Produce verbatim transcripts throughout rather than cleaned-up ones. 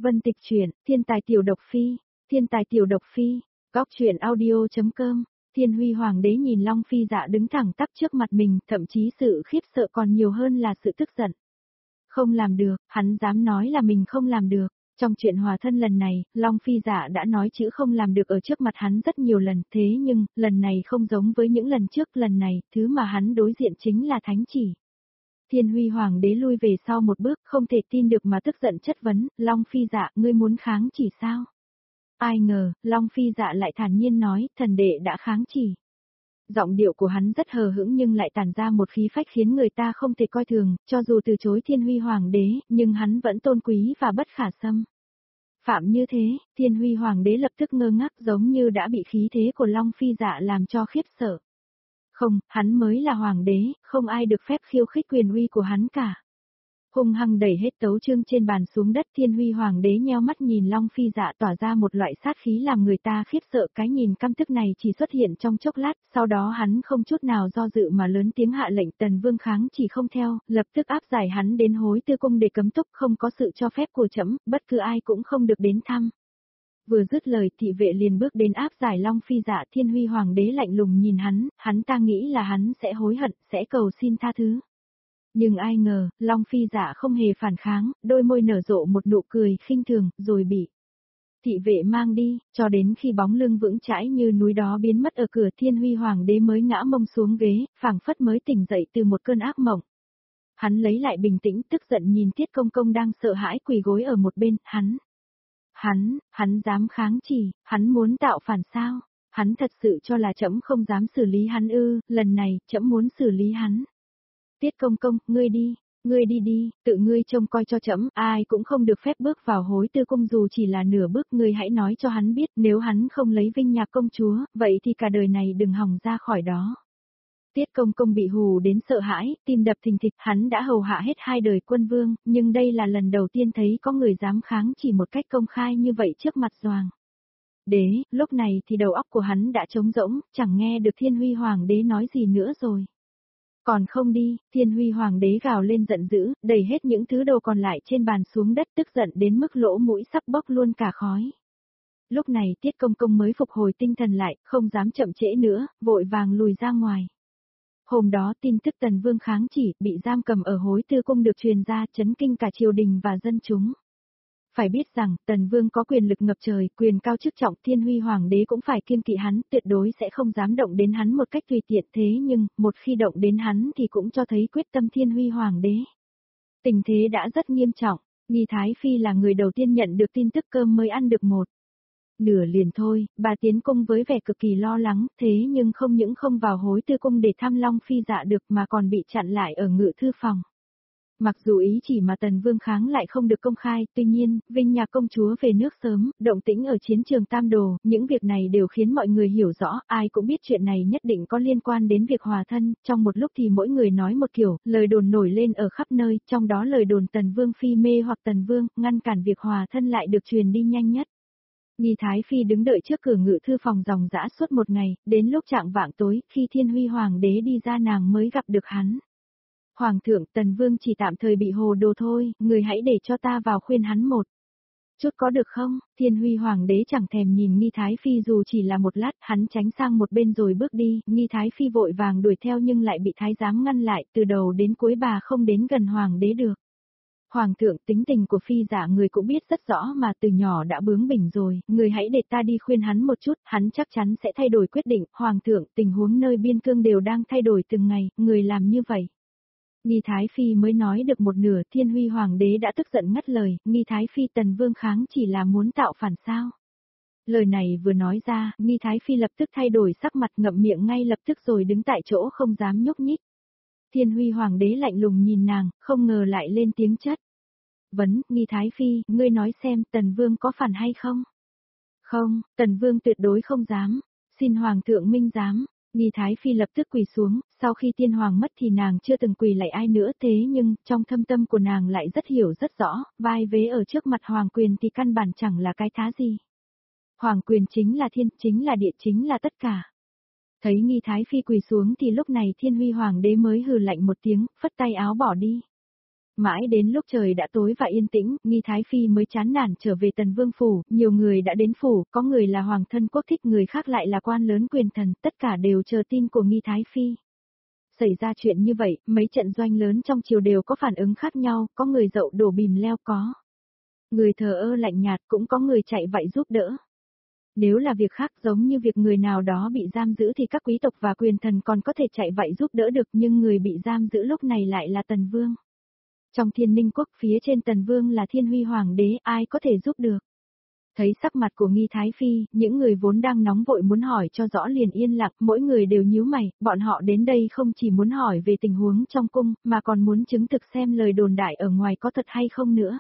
Vân Tịch truyện, Thiên tài tiểu độc phi, Thiên tài tiểu độc phi, góc truyện audio.com. Thiên Huy Hoàng đế nhìn Long Phi Dạ đứng thẳng tắp trước mặt mình, thậm chí sự khiếp sợ còn nhiều hơn là sự tức giận. Không làm được, hắn dám nói là mình không làm được. Trong chuyện hòa thân lần này, Long Phi Dạ đã nói chữ không làm được ở trước mặt hắn rất nhiều lần, thế nhưng, lần này không giống với những lần trước, lần này, thứ mà hắn đối diện chính là thánh chỉ. Thiên Huy Hoàng đế lui về sau một bước, không thể tin được mà tức giận chất vấn, Long Phi Dạ, ngươi muốn kháng chỉ sao? Ai ngờ, Long Phi Dạ lại thản nhiên nói, thần đệ đã kháng chỉ. Giọng điệu của hắn rất hờ hững nhưng lại tản ra một khí phách khiến người ta không thể coi thường, cho dù từ chối Thiên Huy Hoàng đế, nhưng hắn vẫn tôn quý và bất khả xâm. Phạm như thế, Thiên Huy Hoàng đế lập tức ngơ ngác giống như đã bị khí thế của Long Phi Dạ làm cho khiếp sợ. Không, hắn mới là hoàng đế, không ai được phép khiêu khích quyền uy của hắn cả. Hung hăng đẩy hết tấu chương trên bàn xuống đất, Thiên Huy Hoàng đế nheo mắt nhìn Long Phi Dạ tỏa ra một loại sát khí làm người ta khiếp sợ, cái nhìn căm tức này chỉ xuất hiện trong chốc lát, sau đó hắn không chút nào do dự mà lớn tiếng hạ lệnh Tần Vương kháng chỉ không theo, lập tức áp giải hắn đến hối tư cung để cấm túc, không có sự cho phép của trẫm, bất cứ ai cũng không được đến thăm. Vừa dứt lời, thị vệ liền bước đến áp giải Long Phi Dạ. Thiên Huy Hoàng đế lạnh lùng nhìn hắn, hắn ta nghĩ là hắn sẽ hối hận, sẽ cầu xin tha thứ. Nhưng ai ngờ, Long Phi Dạ không hề phản kháng, đôi môi nở rộ một nụ cười khinh thường, rồi bị thị vệ mang đi, cho đến khi bóng lưng vững chãi như núi đó biến mất ở cửa, Thiên Huy Hoàng đế mới ngã mông xuống ghế, phảng phất mới tỉnh dậy từ một cơn ác mộng. Hắn lấy lại bình tĩnh, tức giận nhìn Tiết Công Công đang sợ hãi quỳ gối ở một bên, hắn, hắn, hắn dám kháng chỉ, hắn muốn tạo phản sao? Hắn thật sự cho là trẫm không dám xử lý hắn ư? Lần này, trẫm muốn xử lý hắn. Tiết Công Công, ngươi đi, ngươi đi đi, tự ngươi trông coi cho trẫm, ai cũng không được phép bước vào hối tư cung dù chỉ là nửa bước, ngươi hãy nói cho hắn biết, nếu hắn không lấy Vinh Nhạc công chúa, vậy thì cả đời này đừng hòng ra khỏi đó. Tiết Công Công bị hù đến sợ hãi, tim đập thình thịch, hắn đã hầu hạ hết hai đời quân vương, nhưng đây là lần đầu tiên thấy có người dám kháng chỉ một cách công khai như vậy trước mặt Doàng đế. Lúc này thì đầu óc của hắn đã trống rỗng, chẳng nghe được Thiên Huy Hoàng đế nói gì nữa rồi. Còn không đi, Thiên Huy Hoàng đế gào lên giận dữ, đẩy hết những thứ đồ còn lại trên bàn xuống đất, tức giận đến mức lỗ mũi sắp bốc luôn cả khói. Lúc này Tiết Công Công mới phục hồi tinh thần lại, không dám chậm trễ nữa, vội vàng lùi ra ngoài. Hôm đó tin tức Tần Vương kháng chỉ, bị giam cầm ở hối tư cung được truyền ra, chấn kinh cả triều đình và dân chúng. Phải biết rằng, Tần Vương có quyền lực ngập trời, quyền cao chức trọng, Thiên Huy Hoàng đế cũng phải kiêng kỵ hắn, tuyệt đối sẽ không dám động đến hắn một cách tùy tiện, thế nhưng, một khi động đến hắn thì cũng cho thấy quyết tâm Thiên Huy Hoàng đế. Tình thế đã rất nghiêm trọng, Nghi Thái Phi là người đầu tiên nhận được tin tức, cơm mới ăn được một nửa liền thôi, bà tiến cung với vẻ cực kỳ lo lắng, thế nhưng không những không vào hối tư cung để thăm Long Phi Dạ được mà còn bị chặn lại ở ngự thư phòng. Mặc dù ý chỉ mà Tần Vương kháng lại không được công khai, tuy nhiên, Vinh Nhạc công chúa về nước sớm, động tĩnh ở chiến trường Tam Đồ, những việc này đều khiến mọi người hiểu rõ, ai cũng biết chuyện này nhất định có liên quan đến việc hòa thân, trong một lúc thì mỗi người nói một kiểu, lời đồn nổi lên ở khắp nơi, trong đó lời đồn Tần Vương phi mê hoặc Tần Vương, ngăn cản việc hòa thân lại được truyền đi nhanh nhất. Nghi Thái Phi đứng đợi trước cửa ngự thư phòng ròng rã suốt một ngày, đến lúc chạng vạng tối, khi Thiên Huy Hoàng đế đi ra nàng mới gặp được hắn. Hoàng thượng, Tần Vương chỉ tạm thời bị hồ đồ thôi, người hãy để cho ta vào khuyên hắn một chút có được không? Thiên Huy Hoàng đế chẳng thèm nhìn Nghi Thái Phi dù chỉ là một lát, hắn tránh sang một bên rồi bước đi, Nghi Thái Phi vội vàng đuổi theo nhưng lại bị thái giám ngăn lại, từ đầu đến cuối bà không đến gần Hoàng đế được. Hoàng thượng, tính tình của Phi Dạ người cũng biết rất rõ mà, từ nhỏ đã bướng bỉnh rồi, người hãy để ta đi khuyên hắn một chút, hắn chắc chắn sẽ thay đổi quyết định. Hoàng thượng, tình huống nơi biên cương đều đang thay đổi từng ngày, người làm như vậy. Nghi Thái Phi mới nói được một nửa, Thiên Huy Hoàng đế đã tức giận ngắt lời, Nghi Thái Phi Tần Vương kháng chỉ là muốn tạo phản sao? Lời này vừa nói ra, Nghi Thái Phi lập tức thay đổi sắc mặt, ngậm miệng ngay lập tức rồi đứng tại chỗ không dám nhúc nhích. Thiên Huy Hoàng đế lạnh lùng nhìn nàng, không ngờ lại lên tiếng chất vấn, Nghi Thái Phi, ngươi nói xem, Tần Vương có phản hay không? Không, Tần Vương tuyệt đối không dám, xin Hoàng thượng minh giám. Nghi Thái Phi lập tức quỳ xuống, sau khi tiên hoàng mất thì nàng chưa từng quỳ lạy ai nữa, thế nhưng, trong thâm tâm của nàng lại rất hiểu rất rõ, vai vế ở trước mặt hoàng quyền thì căn bản chẳng là cái thá gì. Hoàng quyền chính là thiên, chính là địa, chính là tất cả. Thấy Nghi Thái Phi quỳ xuống thì lúc này Thiên Huy Hoàng đế mới hừ lạnh một tiếng, phất tay áo bỏ đi. Mãi đến lúc trời đã tối và yên tĩnh, Nghi Thái Phi mới chán nản trở về Tần Vương phủ, nhiều người đã đến phủ, có người là hoàng thân quốc thích, người khác lại là quan lớn quyền thần, tất cả đều chờ tin của Nghi Thái Phi. Xảy ra chuyện như vậy, mấy trận doanh lớn trong triều đều có phản ứng khác nhau, có người dậu đổ bìm leo có. Người thờ ơ lạnh nhạt cũng có người chạy vậy giúp đỡ. Nếu là việc khác giống như việc người nào đó bị giam giữ thì các quý tộc và quyền thần còn có thể chạy vậy giúp đỡ được, nhưng người bị giam giữ lúc này lại là Tần Vương. Trong Thiên Ninh quốc phía trên Tần Vương là Thiên Huy Hoàng đế, ai có thể giúp được. Thấy sắc mặt của Nghi Thái Phi, những người vốn đang nóng vội muốn hỏi cho rõ liền yên lặng, mỗi người đều nhíu mày, bọn họ đến đây không chỉ muốn hỏi về tình huống trong cung, mà còn muốn chứng thực xem lời đồn đại ở ngoài có thật hay không nữa.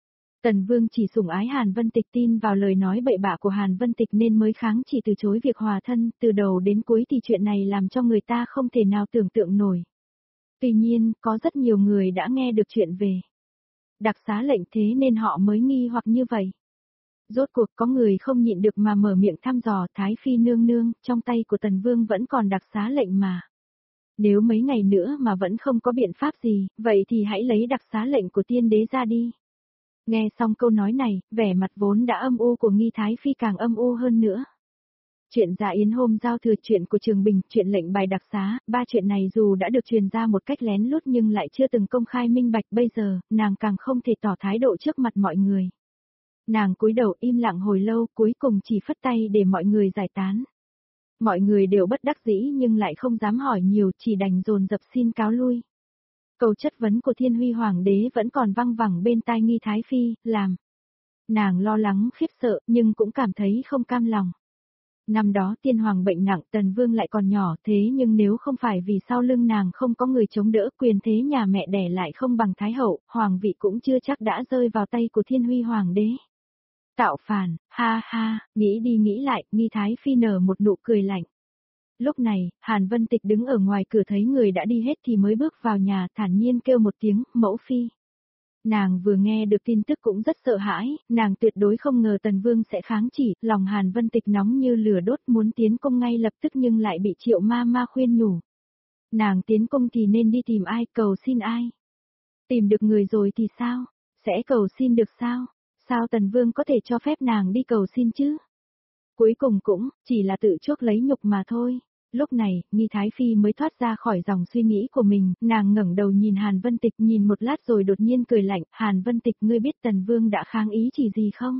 Tần Vương chỉ sủng ái Hàn Vân Tịch, tin vào lời nói bậy bạ của Hàn Vân Tịch nên mới kháng chỉ từ chối việc hòa thân, từ đầu đến cuối thì chuyện này làm cho người ta không thể nào tưởng tượng nổi. Tuy nhiên, có rất nhiều người đã nghe được chuyện về đặc xá lệnh, thế nên họ mới nghi hoặc như vậy. Rốt cuộc có người không nhịn được mà mở miệng thăm dò, Thái Phi nương nương, trong tay của Tần Vương vẫn còn đặc xá lệnh mà. Nếu mấy ngày nữa mà vẫn không có biện pháp gì, vậy thì hãy lấy đặc xá lệnh của tiên đế ra đi. Nghe xong câu nói này, vẻ mặt vốn đã âm u của Nghi Thái Phi càng âm u hơn nữa. Chuyện Dạ Yến hôm giao thừa, chuyện của Trường Bình, chuyện lệnh bài đặc xá, ba chuyện này dù đã được truyền ra một cách lén lút nhưng lại chưa từng công khai minh bạch, bây giờ, nàng càng không thể tỏ thái độ trước mặt mọi người. Nàng cúi đầu im lặng hồi lâu, cuối cùng chỉ phất tay để mọi người giải tán. Mọi người đều bất đắc dĩ nhưng lại không dám hỏi nhiều, chỉ đành dồn dập xin cáo lui. Câu chất vấn của Thiên Huy Hoàng đế vẫn còn văng vẳng bên tai Nghi Thái Phi, làm nàng lo lắng khiếp sợ, nhưng cũng cảm thấy không cam lòng. Năm đó Tiên Hoàng bệnh nặng, Tần Vương lại còn nhỏ, thế nhưng nếu không phải vì sau lưng nàng không có người chống đỡ, quyền thế nhà mẹ đẻ lại không bằng Thái Hậu, Hoàng vị cũng chưa chắc đã rơi vào tay của Thiên Huy Hoàng đế. Tạo phản, ha ha, nghĩ đi nghĩ lại, Nghi Thái Phi nở một nụ cười lạnh. Lúc này, Hàn Vân Tịch đứng ở ngoài cửa thấy người đã đi hết thì mới bước vào nhà, thản nhiên kêu một tiếng, mẫu phi. Nàng vừa nghe được tin tức cũng rất sợ hãi, nàng tuyệt đối không ngờ Tần Vương sẽ kháng chỉ, lòng Hàn Vân Tịch nóng như lửa đốt muốn tiến cung ngay lập tức nhưng lại bị Triệu ma ma khuyên nhủ. Nàng tiến cung thì nên đi tìm ai, cầu xin ai? Tìm được người rồi thì sao? Sẽ cầu xin được sao? Sao Tần Vương có thể cho phép nàng đi cầu xin chứ? Cuối cùng cũng, chỉ là tự chuốc lấy nhục mà thôi. Lúc này, Nghi Thái Phi mới thoát ra khỏi dòng suy nghĩ của mình, nàng ngẩng đầu nhìn Hàn Vân Tịch nhìn một lát rồi đột nhiên cười lạnh, Hàn Vân Tịch, ngươi biết Tần Vương đã kháng ý chỉ gì không?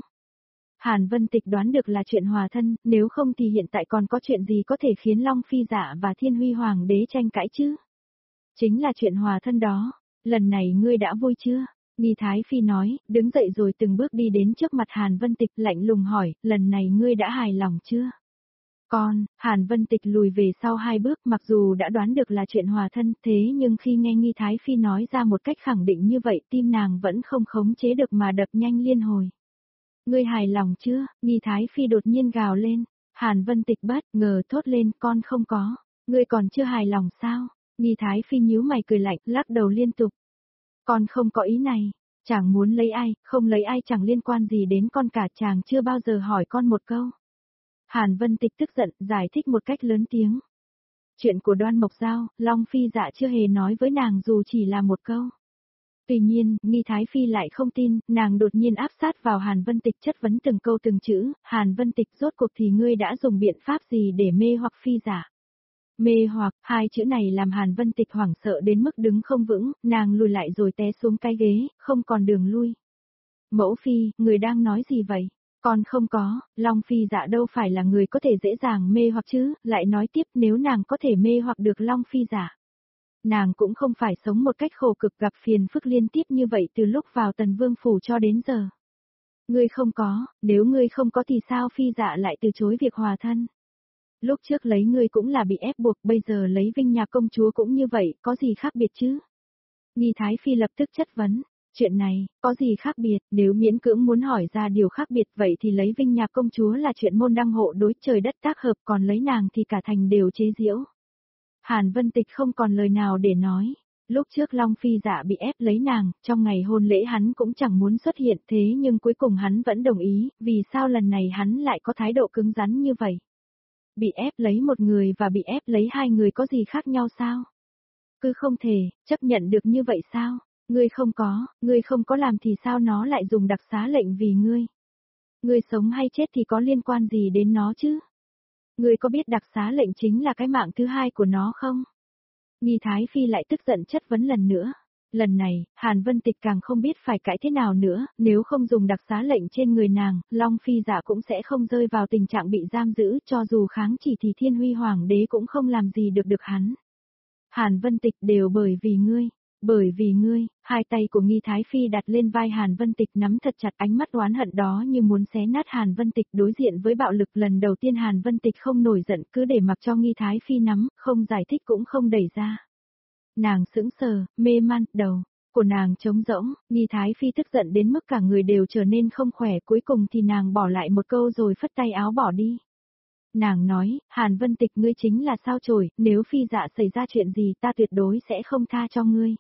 Hàn Vân Tịch đoán được là chuyện hòa thân, nếu không thì hiện tại còn có chuyện gì có thể khiến Long Phi Dạ và Thiên Huy Hoàng đế tranh cãi chứ? Chính là chuyện hòa thân đó, lần này ngươi đã vui chưa? Nghi Thái Phi nói, đứng dậy rồi từng bước đi đến trước mặt Hàn Vân Tịch lạnh lùng hỏi, lần này ngươi đã hài lòng chưa? Con, Hàn Vân Tịch lùi về sau hai bước, mặc dù đã đoán được là chuyện hòa thân, thế nhưng khi nghe Nghi Thái Phi nói ra một cách khẳng định như vậy, tim nàng vẫn không khống chế được mà đập nhanh liên hồi. Ngươi hài lòng chưa? Nghi Thái Phi đột nhiên gào lên. Hàn Vân Tịch bất ngờ thốt lên, con không có. Ngươi còn chưa hài lòng sao? Nghi Thái Phi nhíu mày cười lạnh, lắc đầu liên tục. Con không có ý này. Chàng muốn lấy ai, không lấy ai chẳng liên quan gì đến con cả, chàng chưa bao giờ hỏi con một câu. Hàn Vân Tịch tức giận, giải thích một cách lớn tiếng. Chuyện của Đoan Mộc Giao, Long Phi Dạ chưa hề nói với nàng dù chỉ là một câu. Tuy nhiên, Nghi Thái Phi lại không tin, nàng đột nhiên áp sát vào Hàn Vân Tịch chất vấn từng câu từng chữ, Hàn Vân Tịch, rốt cuộc thì ngươi đã dùng biện pháp gì để mê hoặc Phi Dạ? Mê hoặc, hai chữ này làm Hàn Vân Tịch hoảng sợ đến mức đứng không vững, nàng lùi lại rồi té xuống cái ghế, không còn đường lui. Mẫu Phi, người đang nói gì vậy? Con không có, Long Phi Dạ đâu phải là người có thể dễ dàng mê hoặc chứ, lại nói tiếp nếu nàng có thể mê hoặc được Long Phi Dạ. Nàng cũng không phải sống một cách khổ cực gặp phiền phức liên tiếp như vậy từ lúc vào Tần Vương phủ cho đến giờ. Ngươi không có, nếu ngươi không có thì sao Phi Dạ lại từ chối việc hòa thân? Lúc trước lấy ngươi cũng là bị ép buộc, bây giờ lấy Vinh Nhạc công chúa cũng như vậy, có gì khác biệt chứ? Nghi Thái Phi lập tức chất vấn. Chuyện này, có gì khác biệt, nếu miễn cưỡng muốn hỏi ra điều khác biệt vậy thì lấy Vinh Nhạc công chúa là chuyện môn đăng hộ đối trời đất tác hợp, còn lấy nàng thì cả thành đều chế giễu. Hàn Vân Tịch không còn lời nào để nói. Lúc trước Long Phi Dạ bị ép lấy nàng, trong ngày hôn lễ hắn cũng chẳng muốn xuất hiện thế nhưng cuối cùng hắn vẫn đồng ý, vì sao lần này hắn lại có thái độ cứng rắn như vậy? Bị ép lấy một người và bị ép lấy hai người có gì khác nhau sao? Cứ không thể, chấp nhận được như vậy sao? Ngươi không có, ngươi không có làm thì sao nó lại dùng đặc xá lệnh vì ngươi? Ngươi sống hay chết thì có liên quan gì đến nó chứ? Ngươi có biết đặc xá lệnh chính là cái mạng thứ hai của nó không? Nghi Thái Phi lại tức giận chất vấn lần nữa. Lần này, Hàn Vân Tịch càng không biết phải cãi thế nào nữa, nếu không dùng đặc xá lệnh trên người nàng, Long Phi Dạ cũng sẽ không rơi vào tình trạng bị giam giữ, cho dù kháng chỉ thì Thiên Huy Hoàng đế cũng không làm gì được được hắn. Hàn Vân Tịch đều bởi vì ngươi, bởi vì ngươi, hai tay của Nghi Thái Phi đặt lên vai Hàn Vân Tịch nắm thật chặt, ánh mắt oán hận đó như muốn xé nát Hàn Vân Tịch. Đối diện với bạo lực lần đầu tiên Hàn Vân Tịch không nổi giận, cứ để mặc cho Nghi Thái Phi nắm, không giải thích cũng không đẩy ra. Nàng sững sờ, mê man, đầu của nàng trống rỗng, Nghi Thái Phi tức giận đến mức cả người đều trở nên không khỏe, cuối cùng thì nàng bỏ lại một câu rồi phất tay áo bỏ đi. Nàng nói, Hàn Vân Tịch ngươi chính là sao chổi, nếu Phi Dạ xảy ra chuyện gì ta tuyệt đối sẽ không tha cho ngươi.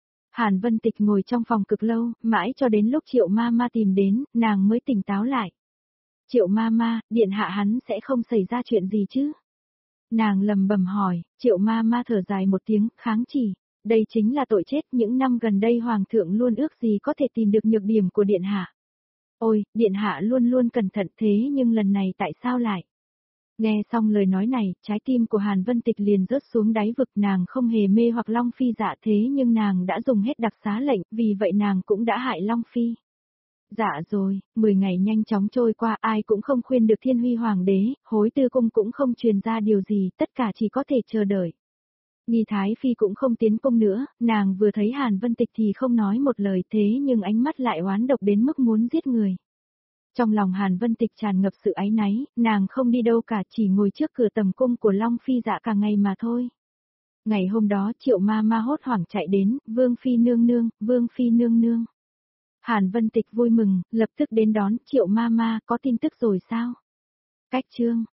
Hàn Vân Tịch ngồi trong phòng cực lâu, mãi cho đến lúc Triệu Ma Ma tìm đến, nàng mới tỉnh táo lại. Triệu Ma Ma, điện hạ hắn sẽ không xảy ra chuyện gì chứ? Nàng lầm bầm hỏi, Triệu Ma Ma thở dài một tiếng, kháng chỉ. Đây chính là tội chết, những năm gần đây Hoàng thượng luôn ước gì có thể tìm được nhược điểm của điện hạ. Ôi, điện hạ luôn luôn cẩn thận thế nhưng lần này tại sao lại? Nghe xong lời nói này, trái tim của Hàn Vân Tịch liền rớt xuống đáy vực, nàng không hề mê hoặc Long Phi Dạ thế nhưng nàng đã dùng hết đặc xá lệnh, vì vậy nàng cũng đã hại Long Phi. Dạ rồi, mười ngày nhanh chóng trôi qua, ai cũng không khuyên được Thiên Huy Hoàng đế, hối tư cung cũng không truyền ra điều gì, tất cả chỉ có thể chờ đợi. Nghi Thái Phi cũng không tiến cung nữa, nàng vừa thấy Hàn Vân Tịch thì không nói một lời, thế nhưng ánh mắt lại oán độc đến mức muốn giết người. Trong lòng Hàn Vân Tịch tràn ngập sự áy náy, nàng không đi đâu cả, chỉ ngồi trước cửa tầm cung của Long Phi Dạ cả ngày mà thôi. Ngày hôm đó Triệu Ma Ma hốt hoảng chạy đến, Vương Phi nương nương, Vương Phi nương nương. Hàn Vân Tịch vui mừng, lập tức đến đón, Triệu Ma Ma có tin tức rồi sao? Cách chương